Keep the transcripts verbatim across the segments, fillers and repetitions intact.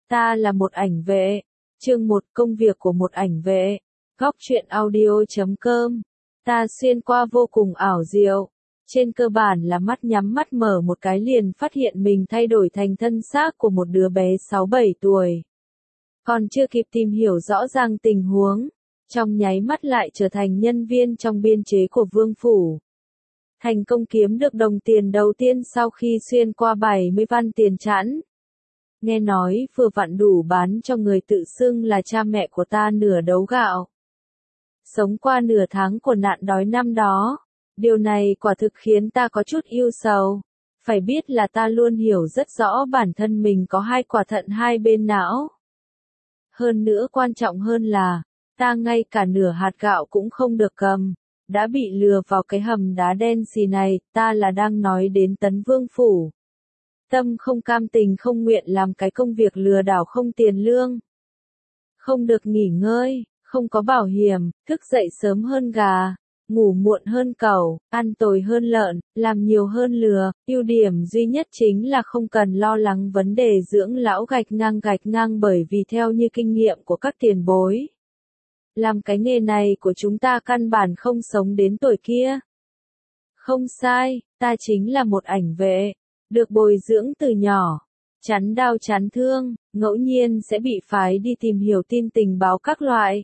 Ta là một ảnh vệ. Chương một, công việc của một ảnh vệ. Góc truyện audio chấm com. Ta xuyên qua vô cùng ảo diệu. Trên cơ bản là mắt nhắm mắt mở một cái liền phát hiện mình thay đổi thành thân xác của một đứa bé sáu bảy tuổi. Còn chưa kịp tìm hiểu rõ ràng tình huống, trong nháy mắt lại trở thành nhân viên trong biên chế của Vương Phủ. Thành công kiếm được đồng tiền đầu tiên sau khi xuyên qua bảy mươi văn tiền chẵn. Nghe nói vừa vặn đủ bán cho người tự xưng là cha mẹ của ta nửa đấu gạo. Sống qua nửa tháng của nạn đói năm đó, điều này quả thực khiến ta có chút ưu sầu. Phải biết là ta luôn hiểu rất rõ bản thân mình có hai quả thận hai bên não. Hơn nữa quan trọng hơn là, ta ngay cả nửa hạt gạo cũng không được cầm, đã bị lừa vào cái hầm đá đen xì này, ta là đang nói đến Tấn Vương Phủ. Tâm không cam tình không nguyện làm cái công việc lừa đảo không tiền lương. Không được nghỉ ngơi, không có bảo hiểm, thức dậy sớm hơn gà, ngủ muộn hơn cẩu, ăn tồi hơn lợn, làm nhiều hơn lừa, ưu điểm duy nhất chính là không cần lo lắng vấn đề dưỡng lão gạch ngang gạch ngang bởi vì theo như kinh nghiệm của các tiền bối. Làm cái nghề này của chúng ta căn bản không sống đến tuổi kia. Không sai, ta chính là một ảnh vệ, được bồi dưỡng từ nhỏ, chắn đau chắn thương, ngẫu nhiên sẽ bị phái đi tìm hiểu tin tình báo các loại.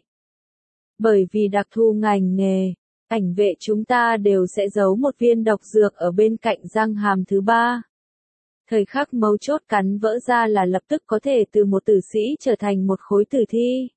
Bởi vì đặc thù ngành nghề, ảnh vệ chúng ta đều sẽ giấu một viên độc dược ở bên cạnh răng hàm thứ ba. Thời khắc mấu chốt cắn vỡ ra là lập tức có thể từ một tử sĩ trở thành một khối tử thi.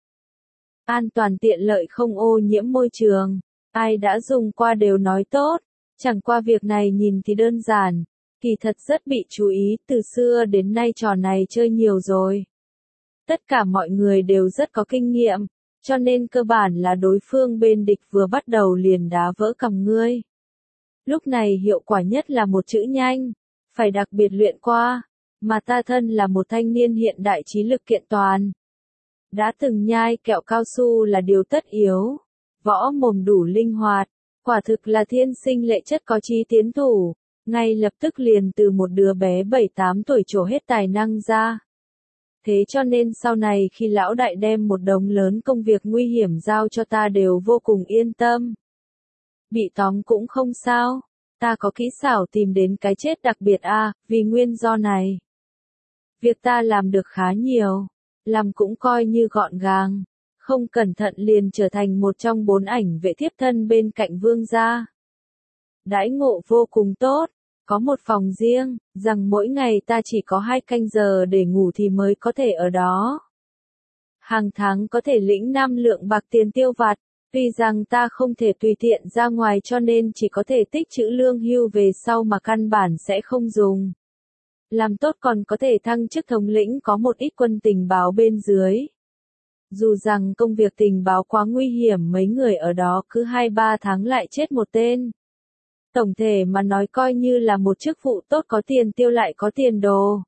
An toàn tiện lợi không ô nhiễm môi trường, ai đã dùng qua đều nói tốt, chẳng qua việc này nhìn thì đơn giản, kỳ thật rất bị chú ý, từ xưa đến nay trò này chơi nhiều rồi. Tất cả mọi người đều rất có kinh nghiệm, cho nên cơ bản là đối phương bên địch vừa bắt đầu liền đá vỡ cằm ngươi. Lúc này hiệu quả nhất là một chữ nhanh, phải đặc biệt luyện qua, mà ta thân là một thanh niên hiện đại trí lực kiện toàn. Đã từng nhai kẹo cao su là điều tất yếu, võ mồm đủ linh hoạt, quả thực là thiên sinh lệ chất có chí tiến thủ, ngay lập tức liền từ một đứa bé bảy tám tuổi trổ hết tài năng ra. Thế cho nên sau này khi lão đại đem một đống lớn công việc nguy hiểm giao cho ta đều vô cùng yên tâm. Bị tóm cũng không sao, ta có kỹ xảo tìm đến cái chết đặc biệt a, à, vì nguyên do này. Việc ta làm được khá nhiều, làm cũng coi như gọn gàng, không cẩn thận liền trở thành một trong bốn ảnh vệ thiếp thân bên cạnh vương gia. Đãi ngộ vô cùng tốt. Có một phòng riêng, rằng mỗi ngày ta chỉ có hai canh giờ để ngủ thì mới có thể ở đó. Hàng tháng có thể lĩnh năm lượng bạc tiền tiêu vặt, tuy rằng ta không thể tùy tiện ra ngoài cho nên chỉ có thể tích trữ lương hưu về sau mà căn bản sẽ không dùng. Làm tốt còn có thể thăng chức thống lĩnh có một ít quân tình báo bên dưới. Dù rằng công việc tình báo quá nguy hiểm mấy người ở đó cứ hai ba tháng lại chết một tên. Tổng thể mà nói coi như là một chức vụ tốt có tiền tiêu lại có tiền đồ.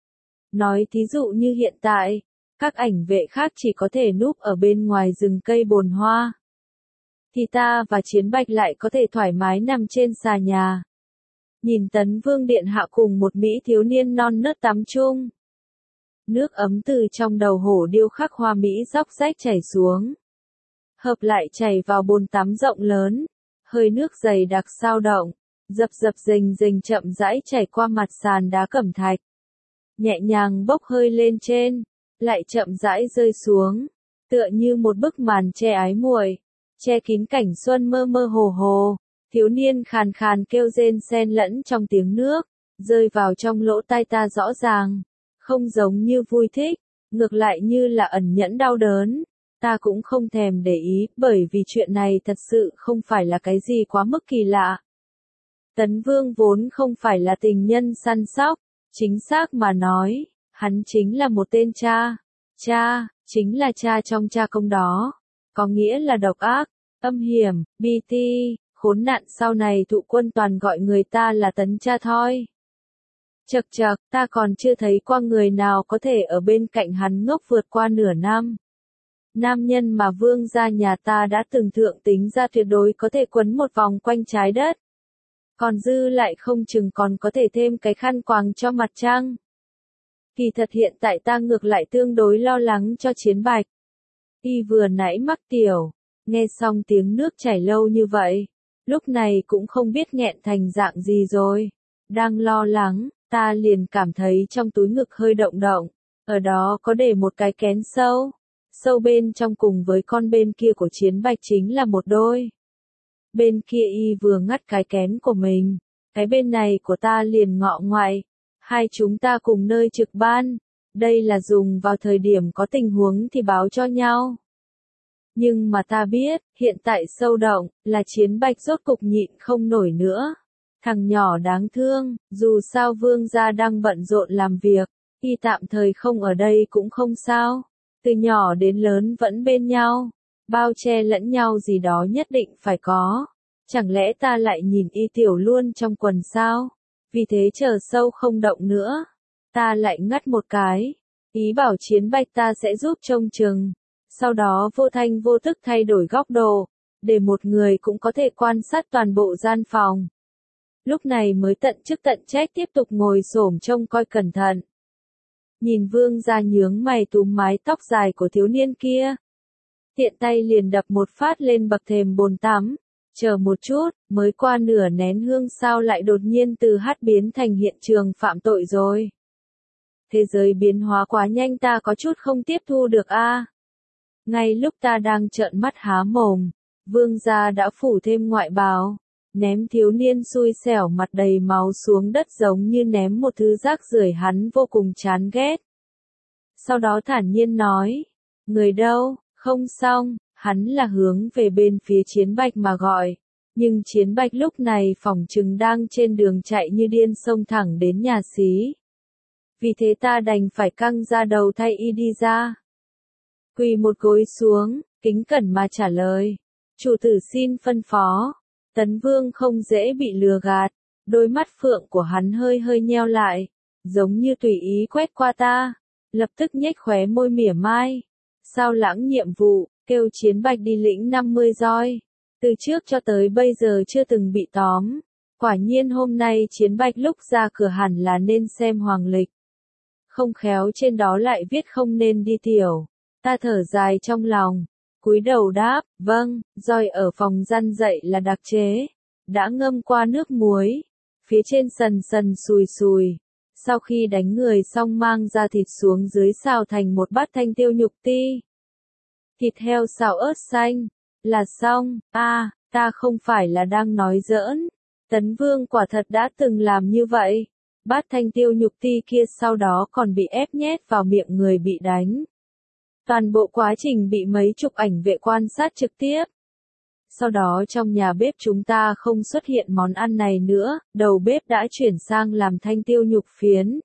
Nói thí dụ như hiện tại, các ảnh vệ khác chỉ có thể núp ở bên ngoài rừng cây bồn hoa. Thì ta và Chiến Bạch lại có thể thoải mái nằm trên xà nhà. Nhìn Tấn Vương Điện Hạ cùng một mỹ thiếu niên non nớt tắm chung. Nước ấm từ trong đầu hổ điêu khắc hoa mỹ róc rách chảy xuống. Hợp lại chảy vào bồn tắm rộng lớn. Hơi nước dày đặc sao động, dập dập rình rình chậm rãi chảy qua mặt sàn đá cẩm thạch. Nhẹ nhàng bốc hơi lên trên, lại chậm rãi rơi xuống, tựa như một bức màn che ái muội, che kín cảnh xuân mơ mơ hồ hồ. Thiếu niên khàn khàn kêu rên xen lẫn trong tiếng nước, rơi vào trong lỗ tai ta rõ ràng, không giống như vui thích, ngược lại như là ẩn nhẫn đau đớn. Ta cũng không thèm để ý, bởi vì chuyện này thật sự không phải là cái gì quá mức kỳ lạ. Tấn Vương vốn không phải là tình nhân săn sóc, chính xác mà nói, hắn chính là một tên cha. Cha, chính là cha trong cha công đó. Có nghĩa là độc ác, âm hiểm, bi ti, khốn nạn sau này thụ quân toàn gọi người ta là Tấn cha thôi. Chậc chậc, ta còn chưa thấy qua người nào có thể ở bên cạnh hắn ngốc vượt qua nửa năm. Nam nhân mà vương gia nhà ta đã từng thượng tính ra tuyệt đối có thể quấn một vòng quanh trái đất. Còn dư lại không chừng còn có thể thêm cái khăn quàng cho mặt trăng. Kỳ thật hiện tại ta ngược lại tương đối lo lắng cho Chiến Bạch. Y vừa nãy mắc tiểu, nghe xong tiếng nước chảy lâu như vậy, lúc này cũng không biết nghẹn thành dạng gì rồi. Đang lo lắng, ta liền cảm thấy trong túi ngực hơi động động, ở đó có để một cái kén sâu. Sâu bên trong cùng với con bên kia của Chiến Bạch chính là một đôi. Bên kia y vừa ngắt cái kén của mình, cái bên này của ta liền ngọ ngoại. Hai chúng ta cùng nơi trực ban, đây là dùng vào thời điểm có tình huống thì báo cho nhau. Nhưng mà ta biết, hiện tại sâu động, là Chiến Bạch rốt cục nhịn không nổi nữa. Thằng nhỏ đáng thương, dù sao Vương gia đang bận rộn làm việc, y tạm thời không ở đây cũng không sao. Từ nhỏ đến lớn vẫn bên nhau, bao che lẫn nhau gì đó nhất định phải có. Chẳng lẽ ta lại nhìn y tiểu luôn trong quần sao? Vì thế chờ sâu không động nữa, ta lại ngắt một cái, ý bảo Chiến Bạch ta sẽ giúp trông chừng. Sau đó vô thanh vô thức thay đổi góc độ, để một người cũng có thể quan sát toàn bộ gian phòng. Lúc này mới tận chức tận trách tiếp tục ngồi xổm trông coi cẩn thận. Nhìn Vương gia nhướng mày túm mái tóc dài của thiếu niên kia. Tiện tay liền đập một phát lên bậc thềm bồn tắm. Chờ một chút, mới qua nửa nén hương sao lại đột nhiên từ hát biến thành hiện trường phạm tội rồi. Thế giới biến hóa quá nhanh ta có chút không tiếp thu được a. À. Ngay lúc ta đang trợn mắt há mồm, Vương gia đã phủ thêm ngoại bào, ném thiếu niên xui xẻo mặt đầy máu xuống đất giống như ném một thứ rác rưởi hắn vô cùng chán ghét. Sau đó thản nhiên nói, người đâu, không xong. Hắn là hướng về bên phía Chiến Bạch mà gọi, nhưng Chiến Bạch lúc này phỏng chừng đang trên đường chạy như điên xông thẳng đến nhà xí. Vì thế ta đành phải căng ra đầu thay y đi ra. Quỳ một gối xuống, kính cẩn mà trả lời. Chủ tử xin phân phó. Tấn Vương không dễ bị lừa gạt, đôi mắt phượng của hắn hơi hơi nheo lại, giống như tùy ý quét qua ta, lập tức nhếch khóe môi mỉa mai. Sao lãng nhiệm vụ, kêu Chiến Bạch đi lĩnh năm mươi roi. Từ trước cho tới bây giờ chưa từng bị tóm. Quả nhiên hôm nay Chiến Bạch lúc ra cửa hẳn là nên xem hoàng lịch. Không khéo trên đó lại viết không nên đi tiểu. Ta thở dài trong lòng, cúi đầu đáp, vâng, roi ở phòng răn dậy là đặc chế. Đã ngâm qua nước muối. Phía trên sần sần sùi sùi. Sau khi đánh người xong mang ra thịt xuống dưới xào thành một bát thanh tiêu nhục ti. Thịt heo xào ớt xanh, là xong. A, à, ta không phải là đang nói giỡn. Tấn Vương quả thật đã từng làm như vậy. Bát thanh tiêu nhục ti kia sau đó còn bị ép nhét vào miệng người bị đánh. Toàn bộ quá trình bị mấy chục ảnh vệ quan sát trực tiếp. Sau đó trong nhà bếp chúng ta không xuất hiện món ăn này nữa, đầu bếp đã chuyển sang làm thanh tiêu nhục phiến.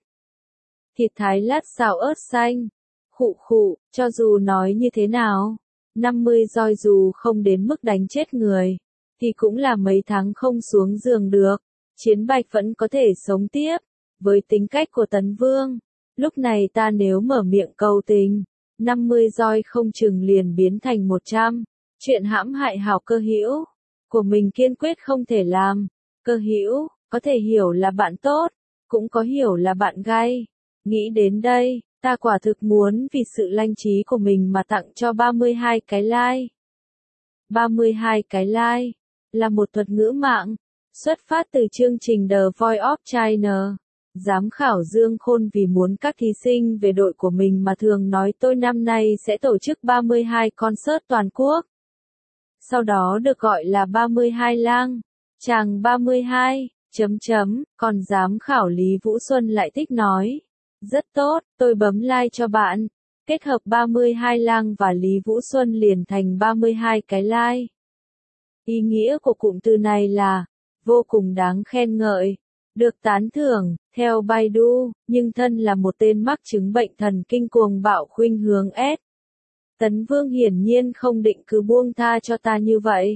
Thịt thái lát xào ớt xanh. Khụ khụ, cho dù nói như thế nào, năm mươi roi dù không đến mức đánh chết người, thì cũng là mấy tháng không xuống giường được. Chiến Bạch vẫn có thể sống tiếp. Với tính cách của Tấn Vương, lúc này ta nếu mở miệng cầu tình, năm mươi roi không chừng liền biến thành một trăm. Chuyện hãm hại hảo cơ hữu của mình kiên quyết không thể làm. Cơ hữu, có thể hiểu là bạn tốt, cũng có hiểu là bạn gay. Nghĩ đến đây, ta quả thực muốn vì sự lanh trí của mình mà tặng cho ba mươi hai cái like. ba mươi hai cái like là một thuật ngữ mạng, xuất phát từ chương trình The Voice of China. Giám khảo Dương Khôn vì muốn các thí sinh về đội của mình mà thường nói tôi năm nay sẽ tổ chức ba mươi hai concert toàn quốc. Sau đó được gọi là ba mươi hai lang, chàng ba mươi hai, chấm chấm, còn giám khảo Lý Vũ Xuân lại thích nói. Rất tốt, tôi bấm like cho bạn. Kết hợp ba mươi hai lang và Lý Vũ Xuân liền thành ba mươi hai cái like. Ý nghĩa của cụm từ này là vô cùng đáng khen ngợi, được tán thưởng, theo Baidu, nhưng thân là một tên mắc chứng bệnh thần kinh cuồng bạo khuynh hướng S. Tấn Vương hiển nhiên không định cứ buông tha cho ta như vậy.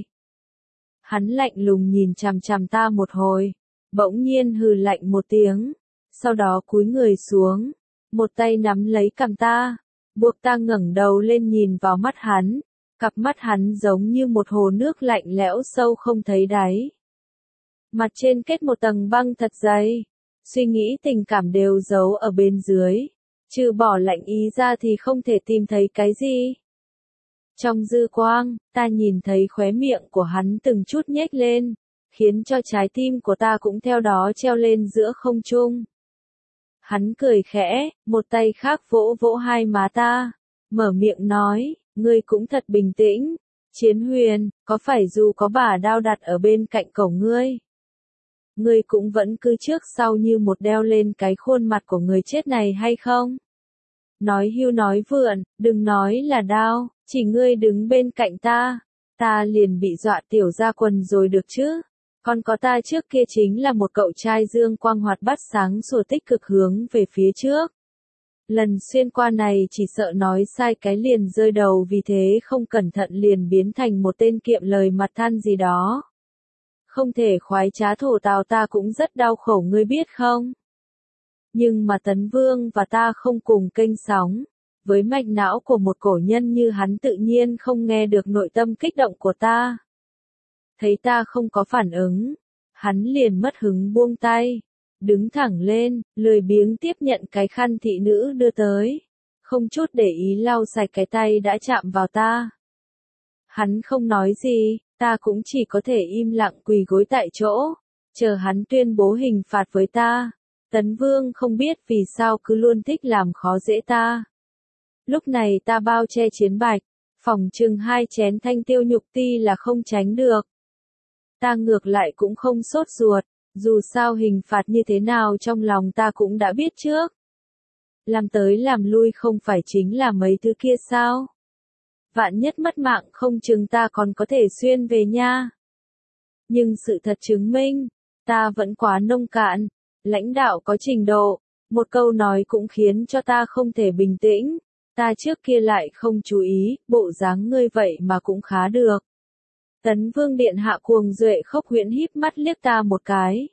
Hắn lạnh lùng nhìn chằm chằm ta một hồi, bỗng nhiên hừ lạnh một tiếng, sau đó cúi người xuống, một tay nắm lấy cằm ta, buộc ta ngẩng đầu lên nhìn vào mắt hắn, cặp mắt hắn giống như một hồ nước lạnh lẽo sâu không thấy đáy. Mặt trên kết một tầng băng thật dày, suy nghĩ tình cảm đều giấu ở bên dưới, Trừ bỏ lạnh ý ra thì không thể tìm thấy cái gì. Trong dư quang, ta nhìn thấy khóe miệng của hắn từng chút nhếch lên, khiến cho trái tim của ta cũng theo đó treo lên giữa không trung. Hắn cười khẽ, một tay khác vỗ vỗ hai má ta, mở miệng nói, ngươi cũng thật bình tĩnh, Chiến Huyền, có phải dù có bả đao đặt ở bên cạnh cổ ngươi, ngươi cũng vẫn cứ trước sau như một đeo lên cái khuôn mặt của người chết này hay không? Nói hưu nói vượn, đừng nói là đao, chỉ ngươi đứng bên cạnh ta, ta liền bị dọa tiểu ra quần rồi được chứ. Còn có ta trước kia chính là một cậu trai dương quang hoạt bát sáng sủa tích cực hướng về phía trước. Lần xuyên qua này chỉ sợ nói sai cái liền rơi đầu, vì thế không cẩn thận liền biến thành một tên kiệm lời mặt than gì đó. Không thể khoái trá thổ tào, ta cũng rất đau khổ ngươi biết không? Nhưng mà Tấn Vương và ta không cùng kênh sóng, với mạch não của một cổ nhân như hắn tự nhiên không nghe được nội tâm kích động của ta. Thấy ta không có phản ứng, hắn liền mất hứng buông tay, đứng thẳng lên, lười biếng tiếp nhận cái khăn thị nữ đưa tới, không chút để ý lau sạch cái tay đã chạm vào ta. Hắn không nói gì, ta cũng chỉ có thể im lặng quỳ gối tại chỗ, chờ hắn tuyên bố hình phạt với ta. Tấn Vương không biết vì sao cứ luôn thích làm khó dễ ta. Lúc này ta bao che chiến bạch, phòng chừng hai chén thanh tiêu nhục ti là không tránh được. Ta ngược lại cũng không sốt ruột, dù sao hình phạt như thế nào trong lòng ta cũng đã biết trước. Làm tới làm lui không phải chính là mấy thứ kia sao? Vạn nhất mất mạng không chừng ta còn có thể xuyên về nha. Nhưng sự thật chứng minh, ta vẫn quá nông cạn, lãnh đạo có trình độ, một câu nói cũng khiến cho ta không thể bình tĩnh. Ta trước kia lại không chú ý, bộ dáng ngươi vậy mà cũng khá được. Tấn Vương điện hạ cuồng duệ khốc huyễn híp mắt liếc ta một cái.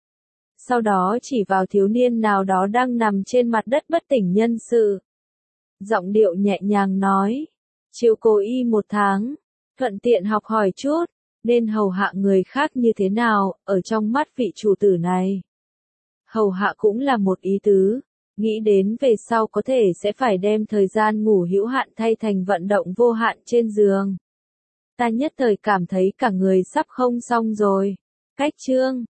Sau đó chỉ vào thiếu niên nào đó đang nằm trên mặt đất bất tỉnh nhân sự. Giọng điệu nhẹ nhàng nói, chiếu cố y một tháng, thuận tiện học hỏi chút, nên hầu hạ người khác như thế nào, ở trong mắt vị chủ tử này. Hầu hạ cũng là một ý tứ, nghĩ đến về sau có thể sẽ phải đem thời gian ngủ hữu hạn thay thành vận động vô hạn trên giường. Ta nhất thời cảm thấy cả người sắp không xong rồi. Cách chương